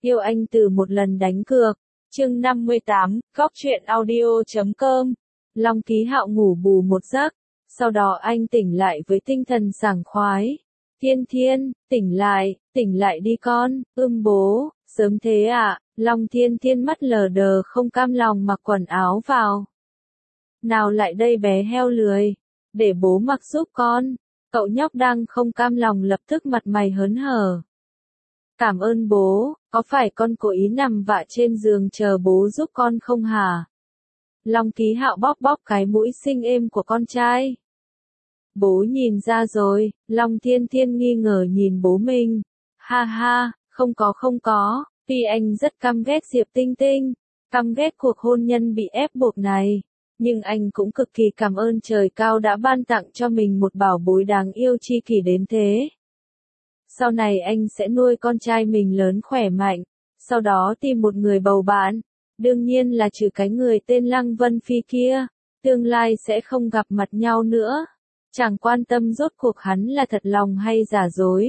Yêu anh từ một lần đánh cược. Chương 58, Góc truyện audio.com. Long Ký Hạo ngủ bù một giấc, sau đó anh tỉnh lại với tinh thần sảng khoái. Thiên Thiên, tỉnh lại đi con, bố, sớm thế à? Long Thiên Thiên mắt lờ đờ không cam lòng mặc quần áo vào. Nào lại đây bé heo lười, để bố mặc giúp con. Cậu nhóc đang không cam lòng lập tức mặt mày hớn hở. Cảm ơn bố, có phải con cố ý nằm vạ trên giường chờ bố giúp con không hả? Long Ký Hạo bóp bóp cái mũi xinh êm của con trai. Bố nhìn ra rồi, Long Thiên Thiên nghi ngờ nhìn bố mình. Ha ha, không có, tuy anh rất căm ghét Diệp Tinh Tinh, căm ghét cuộc hôn nhân bị ép buộc này, nhưng anh cũng cực kỳ cảm ơn trời cao đã ban tặng cho mình một bảo bối đáng yêu chi kỷ đến thế. Sau này anh sẽ nuôi con trai mình lớn khỏe mạnh, sau đó tìm một người bầu bạn, đương nhiên là trừ cái người tên Lăng Vân Phi kia, tương lai sẽ không gặp mặt nhau nữa. Chẳng quan tâm rốt cuộc hắn là thật lòng hay giả dối.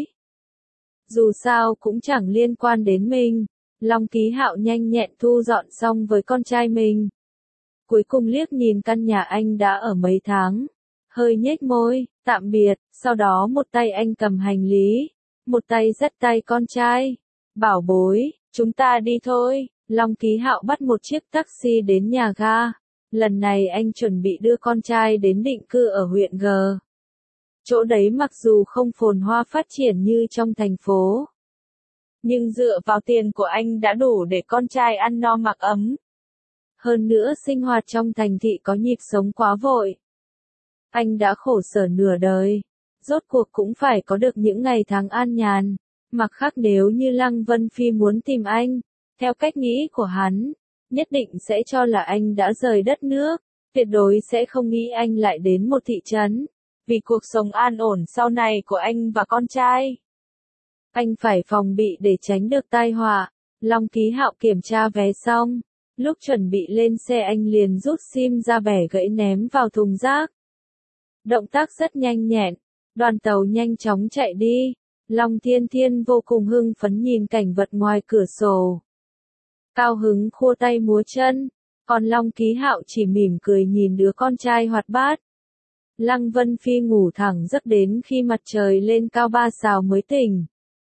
Dù sao cũng chẳng liên quan đến mình. Long Ký Hạo nhanh nhẹn thu dọn xong với con trai mình. Cuối cùng liếc nhìn căn nhà anh đã ở mấy tháng. Hơi nhếch môi, tạm biệt, sau đó một tay anh cầm hành lý, một tay dắt tay con trai. Bảo bối, chúng ta đi thôi. Long Ký Hạo bắt một chiếc taxi đến nhà ga. Lần này anh chuẩn bị đưa con trai đến định cư ở huyện G. Chỗ đấy mặc dù không phồn hoa phát triển như trong thành phố, nhưng dựa vào tiền của anh đã đủ để con trai ăn no mặc ấm. Hơn nữa sinh hoạt trong thành thị có nhịp sống quá vội. Anh đã khổ sở nửa đời, rốt cuộc cũng phải có được những ngày tháng an nhàn. Mặt khác nếu như Lăng Vân Phi muốn tìm anh, theo cách nghĩ của hắn, nhất định sẽ cho là anh đã rời đất nước, tuyệt đối sẽ không nghĩ anh lại đến một thị trấn, vì cuộc sống an ổn sau này của anh và con trai. Anh phải phòng bị để tránh được tai họa. Long Ký Hạo kiểm tra vé xong, lúc chuẩn bị lên xe anh liền rút sim ra bẻ gãy ném vào thùng rác. Động tác rất nhanh nhẹn, đoàn tàu nhanh chóng chạy đi. Long Thiên Thiên vô cùng hưng phấn nhìn cảnh vật ngoài cửa sổ, cao hứng khua tay múa chân, còn Long Ký Hạo chỉ mỉm cười nhìn đứa con trai hoạt bát. Lăng Vân Phi ngủ thẳng giấc đến khi mặt trời lên cao 3 sào mới tỉnh.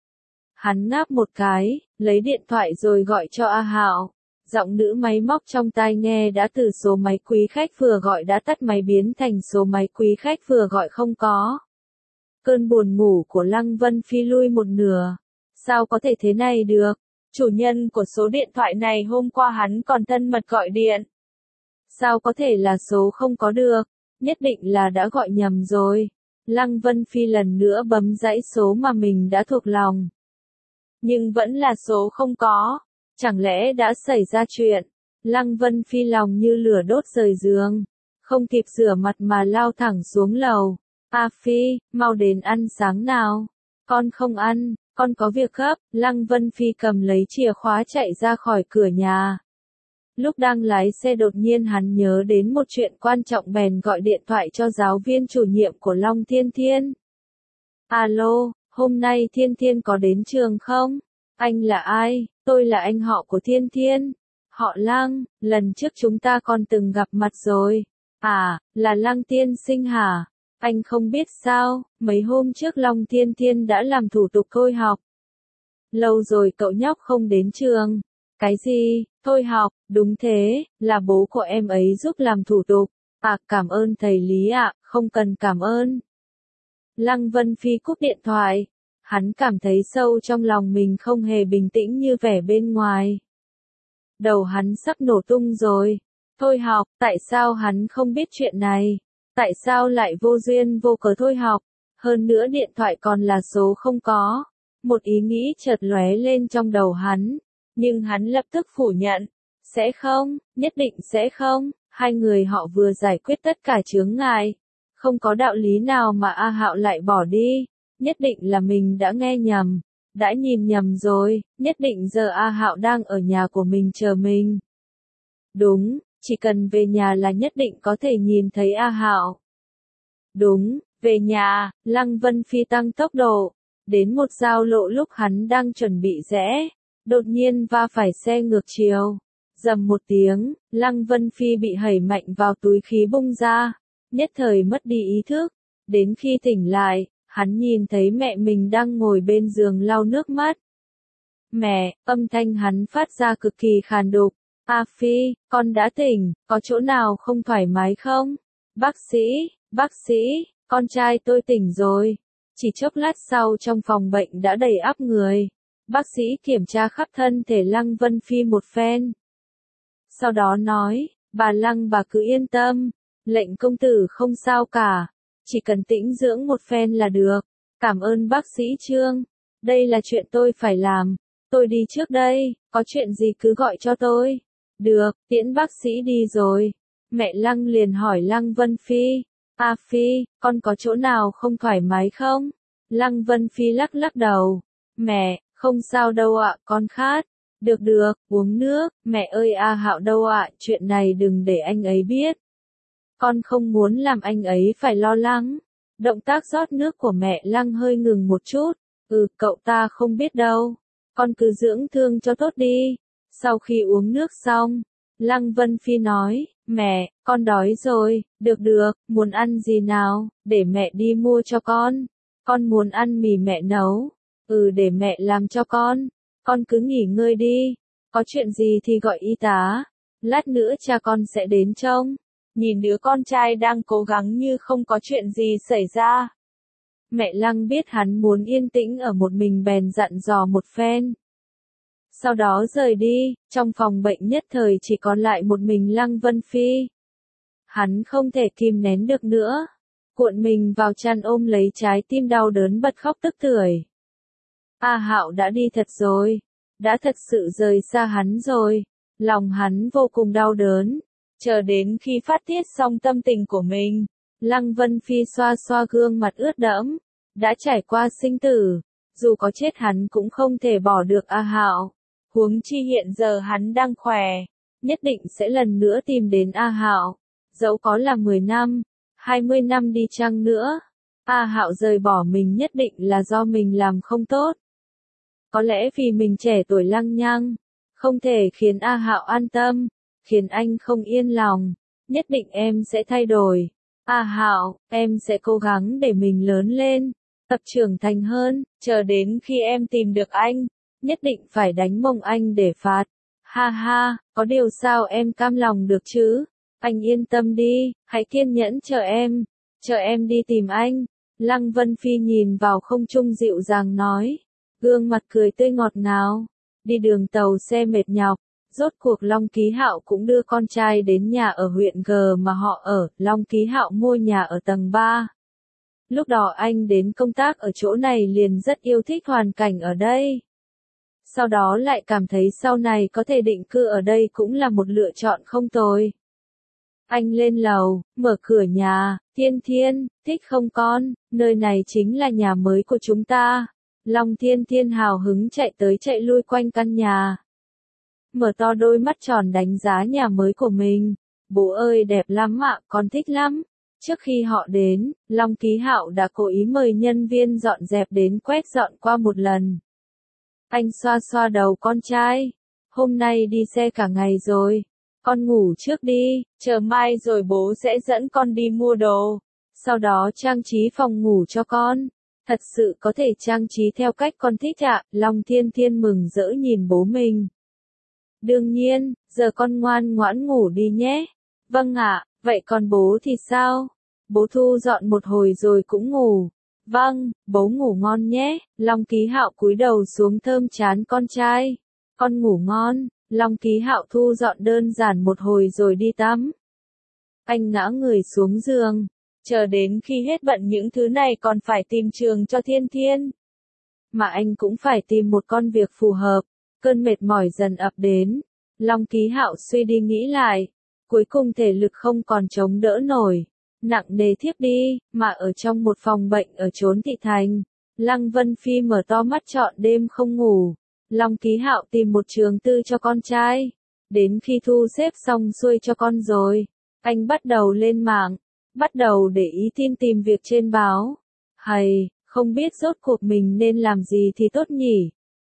Hắn ngáp một cái, lấy điện thoại rồi gọi cho A Hạo. Giọng nữ máy móc trong tai nghe đã từ số máy quý khách vừa gọi đã tắt máy biến thành số máy quý khách vừa gọi không có. Cơn buồn ngủ của Lăng Vân Phi lui một nửa. Sao có thể thế này được? Chủ nhân của số điện thoại này hôm qua hắn còn thân mật gọi điện. Sao có thể là số không có được? Nhất định là đã gọi nhầm rồi. Lăng Vân Phi lần nữa bấm dãy số mà mình đã thuộc lòng. Nhưng vẫn là số không có. Chẳng lẽ đã xảy ra chuyện? Lăng Vân Phi lòng như lửa đốt rời giường. Không kịp rửa mặt mà lao thẳng xuống lầu. A Phi, mau đến ăn sáng nào. Con không ăn, con có việc gấp. Lăng Vân Phi cầm lấy chìa khóa chạy ra khỏi cửa nhà. Lúc đang lái xe đột nhiên hắn nhớ đến một chuyện quan trọng bèn gọi điện thoại cho giáo viên chủ nhiệm của Long Thiên Thiên. Alo, hôm nay Thiên Thiên có đến trường không? Anh là ai? Tôi là anh họ của Thiên Thiên. Họ Lăng, lần trước chúng ta còn từng gặp mặt rồi. À, là Lăng tiên sinh hả? Anh không biết sao, mấy hôm trước Long Thiên Thiên đã làm thủ tục thôi học. Lâu rồi cậu nhóc không đến trường. Cái gì, thôi học, đúng thế, là bố của em ấy giúp làm thủ tục. À, cảm ơn thầy Lý ạ, không cần cảm ơn. Lăng Vân Phi cúp điện thoại. Hắn cảm thấy sâu trong lòng mình không hề bình tĩnh như vẻ bên ngoài. Đầu hắn sắp nổ tung rồi. Thôi học, tại sao hắn không biết chuyện này? Tại sao lại vô duyên vô cớ thôi học? Hơn nữa điện thoại còn là số không có. Một ý nghĩ chợt lóe lên trong đầu hắn. Nhưng hắn lập tức phủ nhận. Sẽ không, nhất định sẽ không. Hai người họ vừa giải quyết tất cả chướng ngại. Không có đạo lý nào mà A Hạo lại bỏ đi. Nhất định là mình đã nghe nhầm. Đã nhìn nhầm rồi. Nhất định giờ A Hạo đang ở nhà của mình chờ mình. Đúng, chỉ cần về nhà là nhất định có thể nhìn thấy A Hạo. Đúng, về nhà. Lăng Vân Phi tăng tốc độ. Đến một giao lộ lúc hắn đang chuẩn bị rẽ. đột nhiên va phải xe ngược chiều. Rầm một tiếng, Lăng Vân Phi bị hẩy mạnh vào túi khí bung ra, nhất thời mất đi ý thức. Đến khi tỉnh lại, hắn nhìn thấy mẹ mình đang ngồi bên giường lau nước mắt. Mẹ, âm thanh hắn phát ra cực kỳ khàn đục. A Phi, con đã tỉnh, có chỗ nào không thoải mái không? Bác sĩ, con trai tôi tỉnh rồi. Chỉ chốc lát sau trong phòng bệnh đã đầy ắp người. Bác sĩ kiểm tra khắp thân thể Lăng Vân Phi một phen. Sau đó nói, bà cứ yên tâm, lệnh công tử không sao cả, chỉ cần tĩnh dưỡng một phen là được. Cảm ơn bác sĩ Trương, đây là chuyện tôi phải làm, tôi đi trước đây, có chuyện gì cứ gọi cho tôi. Được, tiễn bác sĩ đi rồi. Mẹ Lăng liền hỏi Lăng Vân Phi, A Phi, con có chỗ nào không thoải mái không? Lăng Vân Phi lắc lắc đầu, mẹ, không sao đâu ạ, con khát. Được, uống nước, mẹ ơi A Hạo đâu ạ, chuyện này đừng để anh ấy biết. Con không muốn làm anh ấy phải lo lắng. Động tác rót nước của mẹ Lăng hơi ngừng một chút, cậu ta không biết đâu. Con cứ dưỡng thương cho tốt đi. Sau khi uống nước xong, Lăng Vân Phi nói, mẹ, con đói rồi, được, muốn ăn gì nào, để mẹ đi mua cho con. Con muốn ăn mì mẹ nấu, để mẹ làm cho con cứ nghỉ ngơi đi, có chuyện gì thì gọi y tá, lát nữa cha con sẽ đến trông. Nhìn đứa con trai đang cố gắng như không có chuyện gì xảy ra. Mẹ Lăng biết hắn muốn yên tĩnh ở một mình bèn dặn dò một phen. Sau đó rời đi, trong phòng bệnh nhất thời chỉ còn lại một mình Lăng Vân Phi. Hắn không thể kìm nén được nữa, cuộn mình vào chăn ôm lấy trái tim đau đớn bật khóc tức tưởi. A Hạo đã đi thật rồi, đã thật sự rời xa hắn rồi, lòng hắn vô cùng đau đớn. Chờ đến khi phát tiết xong tâm tình của mình, Lăng Vân Phi xoa xoa gương mặt ướt đẫm, đã trải qua sinh tử, dù có chết hắn cũng không thể bỏ được A Hạo. Huống chi hiện giờ hắn đang khỏe, nhất định sẽ lần nữa tìm đến A Hạo, dẫu có là 10 năm, 20 năm đi chăng nữa. A Hạo rời bỏ mình nhất định là do mình làm không tốt. Có lẽ vì mình trẻ tuổi lăng nhăng, không thể khiến A Hạo an tâm, khiến anh không yên lòng. Nhất định em sẽ thay đổi. A Hạo, em sẽ cố gắng để mình lớn lên, tập trưởng thành hơn, chờ đến khi em tìm được anh, nhất định phải đánh mông anh để phạt. Ha ha, có điều sao em cam lòng được chứ? Anh yên tâm đi, hãy kiên nhẫn chờ em đi tìm anh. Lăng Vân Phi nhìn vào không trung dịu dàng nói, gương mặt cười tươi ngọt ngào. Đi đường tàu xe mệt nhọc, rốt cuộc Long Ký Hạo cũng đưa con trai đến nhà ở huyện G mà họ ở. Long Ký Hạo mua nhà ở tầng 3. Lúc đó anh đến công tác ở chỗ này liền rất yêu thích hoàn cảnh ở đây. Sau đó lại cảm thấy sau này có thể định cư ở đây cũng là một lựa chọn không tồi. Anh lên lầu, mở cửa nhà, Thiên Thiên, thích không con, nơi này chính là nhà mới của chúng ta. Long Thiên Thiên hào hứng chạy tới chạy lui quanh căn nhà. Mở to đôi mắt tròn đánh giá nhà mới của mình. Bố ơi đẹp lắm ạ, con thích lắm. Trước khi họ đến, Long Ký Hạo đã cố ý mời nhân viên dọn dẹp đến quét dọn qua một lần. Anh xoa xoa đầu con trai. Hôm nay đi xe cả ngày rồi. Con ngủ trước đi, chờ mai rồi bố sẽ dẫn con đi mua đồ. Sau đó trang trí phòng ngủ cho con. Thật sự có thể trang trí theo cách con thích ạ. Long Thiên Thiên mừng rỡ nhìn bố mình. Đương nhiên, giờ con ngoan ngoãn ngủ đi nhé. Vâng ạ, vậy còn bố thì sao? Bố thu dọn một hồi rồi cũng ngủ. Vâng, bố ngủ ngon nhé. Long Ký Hạo cúi đầu xuống thơm trán con trai. Con ngủ ngon. Long Ký Hạo thu dọn đơn giản một hồi rồi đi tắm. Anh ngã người xuống giường. Chờ đến khi hết bận những thứ này còn phải tìm trường cho Thiên Thiên. Mà anh cũng phải tìm một con việc phù hợp. Cơn mệt mỏi dần ập đến. Long Ký Hạo suy đi nghĩ lại. Cuối cùng thể lực không còn chống đỡ nổi. Nặng nề thiếp đi, mà ở trong một phòng bệnh ở chốn thị thành. Lăng Vân Phi mở to mắt trọn đêm không ngủ. Long Ký Hạo tìm một trường tư cho con trai. Đến khi thu xếp xong xuôi cho con rồi, anh bắt đầu lên mạng, bắt đầu để ý tìm việc trên báo. Hay, không biết rốt cuộc mình nên làm gì thì tốt nhỉ?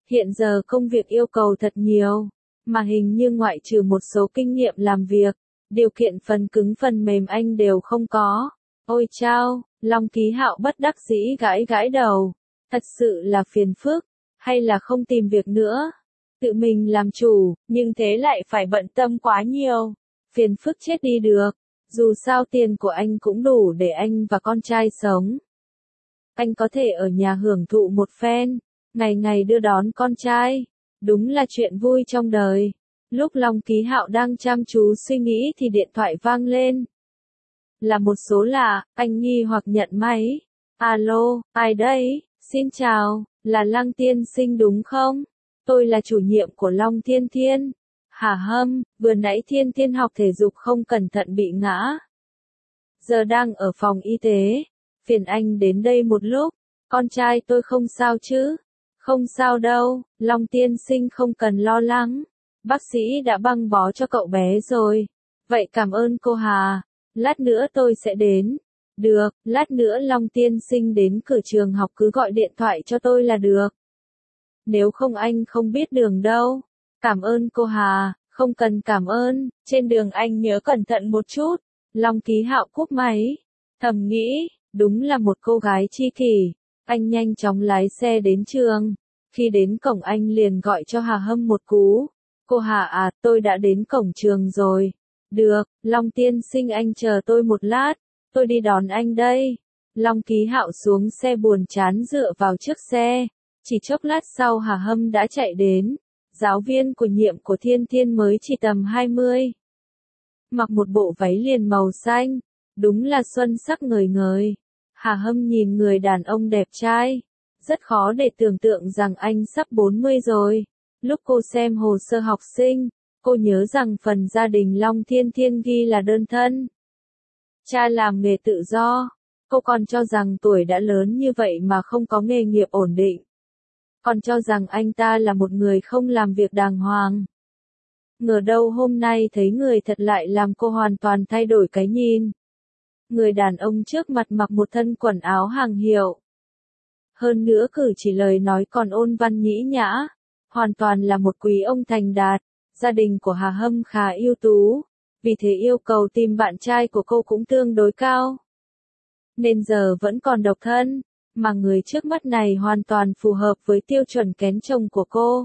Hiện giờ công việc yêu cầu thật nhiều, mà hình như ngoại trừ một số kinh nghiệm làm việc, điều kiện phần cứng phần mềm anh đều không có. Ôi chao, Long Ký Hạo bất đắc dĩ gãi gãi đầu. Thật sự là phiền phức, hay là không tìm việc nữa. Tự mình làm chủ, nhưng thế lại phải bận tâm quá nhiều. Phiền phức chết đi được. Dù sao tiền của anh cũng đủ để anh và con trai sống. Anh có thể ở nhà hưởng thụ một phen, ngày ngày đưa đón con trai. Đúng là chuyện vui trong đời. Lúc Long Ký Hạo đang chăm chú suy nghĩ thì điện thoại vang lên. Là một số lạ, anh nghi hoặc nhận máy. Alo, ai đấy? Xin chào, là Lăng tiên sinh đúng không? Tôi là chủ nhiệm của Long Thiên Thiên. Hả Hâm, vừa nãy Thiên Thiên học thể dục không cẩn thận bị ngã. Giờ đang ở phòng y tế. Phiền anh đến đây một lúc. Con trai tôi không sao chứ? Không sao đâu, Long tiên sinh không cần lo lắng. Bác sĩ đã băng bó cho cậu bé rồi. Vậy cảm ơn cô Hà. Lát nữa tôi sẽ đến. Được, lát nữa Long tiên sinh đến cửa trường học cứ gọi điện thoại cho tôi là được. Nếu không anh không biết đường đâu. Cảm ơn cô Hà, không cần cảm ơn, trên đường anh nhớ cẩn thận một chút. Long Ký Hạo cúp máy. Thầm nghĩ, đúng là một cô gái chi kỷ. Anh nhanh chóng lái xe đến trường. Khi đến cổng anh liền gọi cho Hà Hâm một cú. Cô Hà à, tôi đã đến cổng trường rồi. Được, Long tiên sinh anh chờ tôi một lát. Tôi đi đón anh đây. Long Ký Hạo xuống xe buồn chán dựa vào trước xe. Chỉ chốc lát sau Hà Hâm đã chạy đến. Giáo viên của nhiệm của Thiên Thiên mới chỉ tầm 20. Mặc một bộ váy liền màu xanh. Đúng là xuân sắc ngời ngời. Hà Hâm nhìn người đàn ông đẹp trai. Rất khó để tưởng tượng rằng anh sắp 40 rồi. Lúc cô xem hồ sơ học sinh, cô nhớ rằng phần gia đình Long Thiên Thiên ghi là đơn thân. Cha làm nghề tự do. Cô còn cho rằng tuổi đã lớn như vậy mà không có nghề nghiệp ổn định. Còn cho rằng anh ta là một người không làm việc đàng hoàng. Ngờ đâu hôm nay thấy người thật lại làm cô hoàn toàn thay đổi cái nhìn. Người đàn ông trước mặt mặc một thân quần áo hàng hiệu. Hơn nữa cử chỉ lời nói còn ôn văn nhĩ nhã. Hoàn toàn là một quý ông thành đạt. Gia đình của Hà Hâm khá ưu tú. Vì thế yêu cầu tìm bạn trai của cô cũng tương đối cao. Nên giờ vẫn còn độc thân. Mà người trước mắt này hoàn toàn phù hợp với tiêu chuẩn kén chồng của cô.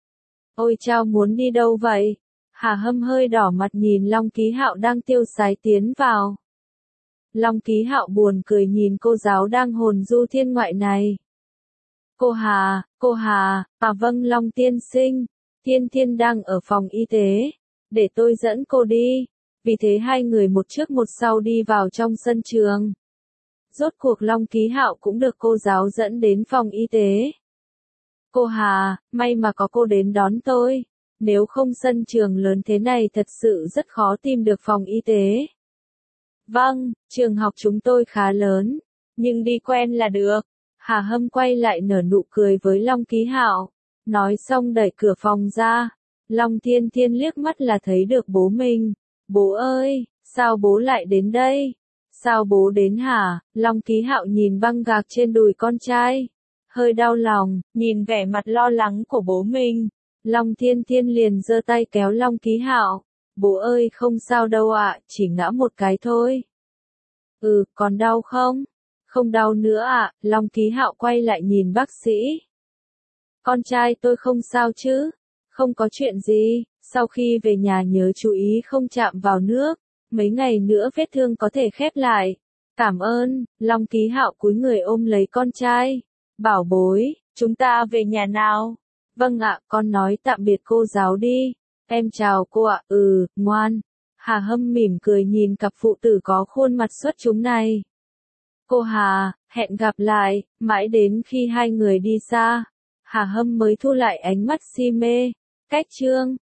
Ôi chao, muốn đi đâu vậy? Hà Hâm hơi đỏ mặt nhìn Long Ký Hạo đang tiêu sái tiến vào. Long Ký Hạo buồn cười nhìn cô giáo đang hồn du thiên ngoại này. Cô Hà, à vâng Long tiên sinh, Thiên Thiên đang ở phòng y tế, để tôi dẫn cô đi. Vì thế hai người một trước một sau đi vào trong sân trường. Rốt cuộc Long Ký Hạo cũng được cô giáo dẫn đến phòng y tế. Cô Hà, may mà có cô đến đón tôi. Nếu không sân trường lớn thế này thật sự rất khó tìm được phòng y tế. Vâng, trường học chúng tôi khá lớn, nhưng đi quen là được. Hà Hâm quay lại nở nụ cười với Long Ký Hạo. Nói xong đẩy cửa phòng ra. Long Thiên Thiên liếc mắt là thấy được bố mình. Bố ơi, sao bố lại đến đây? Sao bố đến hả? Long Ký Hạo nhìn băng gạc trên đùi con trai. Hơi đau lòng, nhìn vẻ mặt lo lắng của bố mình. Long Thiên Thiên liền giơ tay kéo Long Ký Hạo. Bố ơi không sao đâu ạ, chỉ ngã một cái thôi. Còn đau không? Không đau nữa ạ, Long Ký Hạo quay lại nhìn bác sĩ. Con trai tôi không sao chứ? Không có chuyện gì, sau khi về nhà nhớ chú ý không chạm vào nước. Mấy ngày nữa vết thương có thể khép lại. Cảm ơn, Long Ký Hạo cúi người ôm lấy con trai. Bảo bối, chúng ta về nhà nào? Vâng ạ, con nói tạm biệt cô giáo đi. Em chào cô ạ, ngoan. Hà Hâm mỉm cười nhìn cặp phụ tử có khuôn mặt xuất chúng này. Cô Hà, hẹn gặp lại, mãi đến khi hai người đi xa. Hà Hâm mới thu lại ánh mắt si mê. Cách chương